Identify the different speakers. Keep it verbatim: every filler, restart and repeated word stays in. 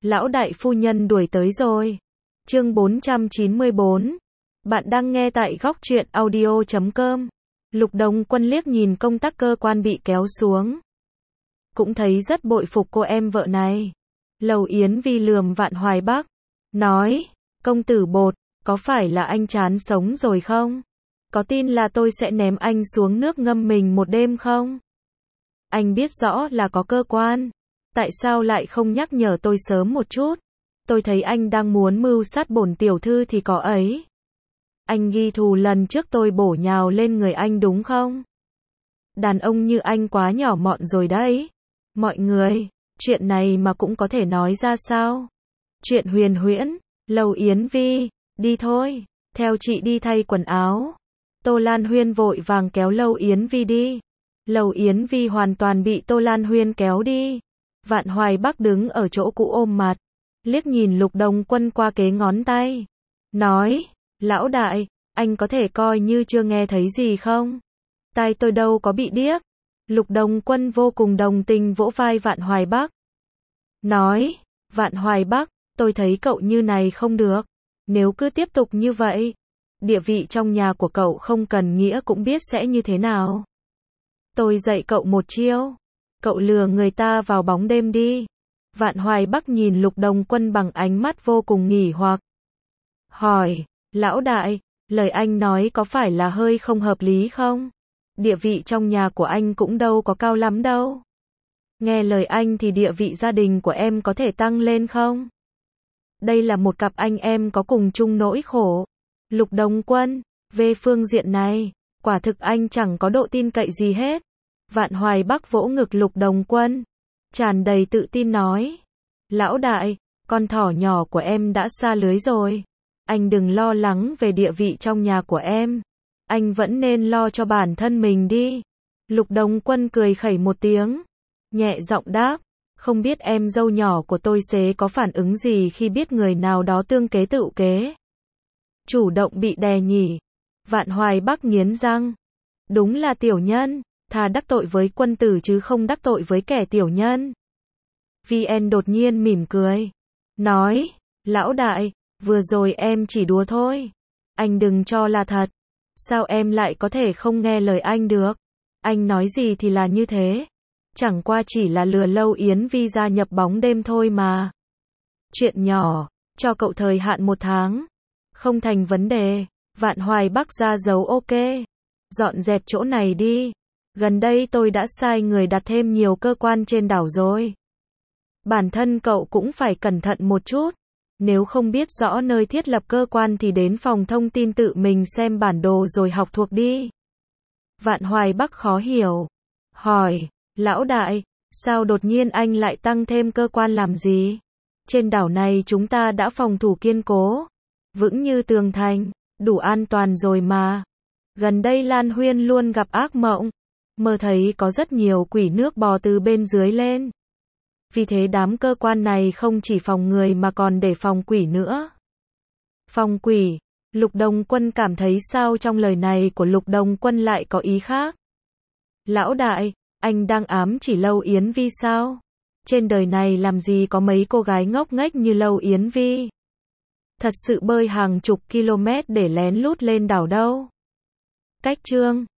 Speaker 1: lão đại phu nhân đuổi tới rồi. Chương bốn trăm chín mươi bốn. Bạn đang nghe tại góc truyện audio chấm com. Lục Đồng Quân liếc nhìn công tác cơ quan bị kéo xuống. Cũng thấy rất bội phục cô em vợ này. Lầu Yến Vi lườm Vạn Hoài Bắc. Nói, công tử Bột, có phải là anh chán sống rồi không? Có tin là tôi sẽ ném anh xuống nước ngâm mình một đêm không? Anh biết rõ là có cơ quan. Tại sao lại không nhắc nhở tôi sớm một chút? Tôi thấy anh đang muốn mưu sát bổn tiểu thư thì có ấy. Anh ghi thù lần trước tôi bổ nhào lên người anh đúng không? Đàn ông như anh quá nhỏ mọn rồi đấy. Mọi người, chuyện này mà cũng có thể nói ra sao? Chuyện huyền huyễn, Lầu Yến Vi, đi thôi, theo chị đi thay quần áo. Tô Lan Huyên vội vàng kéo Lầu Yến Vi đi. Lầu Yến Vi hoàn toàn bị Tô Lan Huyên kéo đi. Vạn Hoài Bắc đứng ở chỗ cũ ôm mặt, liếc nhìn Lục Đồng Quân qua kế ngón tay. Nói, lão đại, anh có thể coi như chưa nghe thấy gì không? Tai tôi đâu có bị điếc. Lục Đồng Quân vô cùng đồng tình vỗ vai Vạn Hoài Bắc. Nói, Vạn Hoài Bắc, tôi thấy cậu như này không được. Nếu cứ tiếp tục như vậy, địa vị trong nhà của cậu không cần nghĩa cũng biết sẽ như thế nào. Tôi dạy cậu một chiêu. Cậu lừa người ta vào bóng đêm đi. Vạn Hoài Bắc nhìn Lục Đồng Quân bằng ánh mắt vô cùng nghỉ hoặc. Hỏi, lão đại, lời anh nói có phải là hơi không hợp lý không? Địa vị trong nhà của anh cũng đâu có cao lắm đâu. Nghe lời anh thì địa vị gia đình của em có thể tăng lên không? Đây là một cặp anh em có cùng chung nỗi khổ. Lục Đồng Quân, về phương diện này, quả thực anh chẳng có độ tin cậy gì hết. Vạn Hoài Bắc vỗ ngực Lục Đồng Quân, tràn đầy tự tin nói. Lão đại, con thỏ nhỏ của em đã xa lưới rồi. Anh đừng lo lắng về địa vị trong nhà của em. Anh vẫn nên lo cho bản thân mình đi. Lục Đồng Quân cười khẩy một tiếng, nhẹ giọng đáp. Không biết em dâu nhỏ của tôi sẽ có phản ứng gì khi biết người nào đó tương kế tự kế. Chủ động bị đè nhỉ. Vạn Hoài Bắc nghiến răng. Đúng là tiểu nhân. Thà đắc tội với quân tử chứ không đắc tội với kẻ tiểu nhân. vê en đột nhiên mỉm cười. Nói, lão đại, vừa rồi em chỉ đùa thôi. Anh đừng cho là thật. Sao em lại có thể không nghe lời anh được? Anh nói gì thì là như thế. Chẳng qua chỉ là lừa Lầu Yến Vi gia nhập bóng đêm thôi mà. Chuyện nhỏ, cho cậu thời hạn một tháng. Không thành vấn đề. Vạn Hoài Bắc ra dấu ok. Dọn dẹp chỗ này đi. Gần đây tôi đã sai người đặt thêm nhiều cơ quan trên đảo rồi. Bản thân cậu cũng phải cẩn thận một chút. Nếu không biết rõ nơi thiết lập cơ quan thì đến phòng thông tin tự mình xem bản đồ rồi học thuộc đi. Vạn Hoài Bắc khó hiểu. Hỏi, lão đại, sao đột nhiên anh lại tăng thêm cơ quan làm gì? Trên đảo này chúng ta đã phòng thủ kiên cố, vững như tường thành, đủ an toàn rồi mà. Gần đây Lan Huyên luôn gặp ác mộng. Mơ thấy có rất nhiều quỷ nước bò từ bên dưới lên. Vì thế đám cơ quan này không chỉ phòng người mà còn để phòng quỷ nữa. Phòng quỷ, Lục Đồng Quân cảm thấy sao trong lời này của Lục Đồng Quân lại có ý khác. Lão đại, anh đang ám chỉ Lầu Yến Vi sao? Trên đời này làm gì có mấy cô gái ngốc nghếch như Lầu Yến Vi. Thật sự bơi hàng chục km để lén lút lên đảo đâu. Cách chương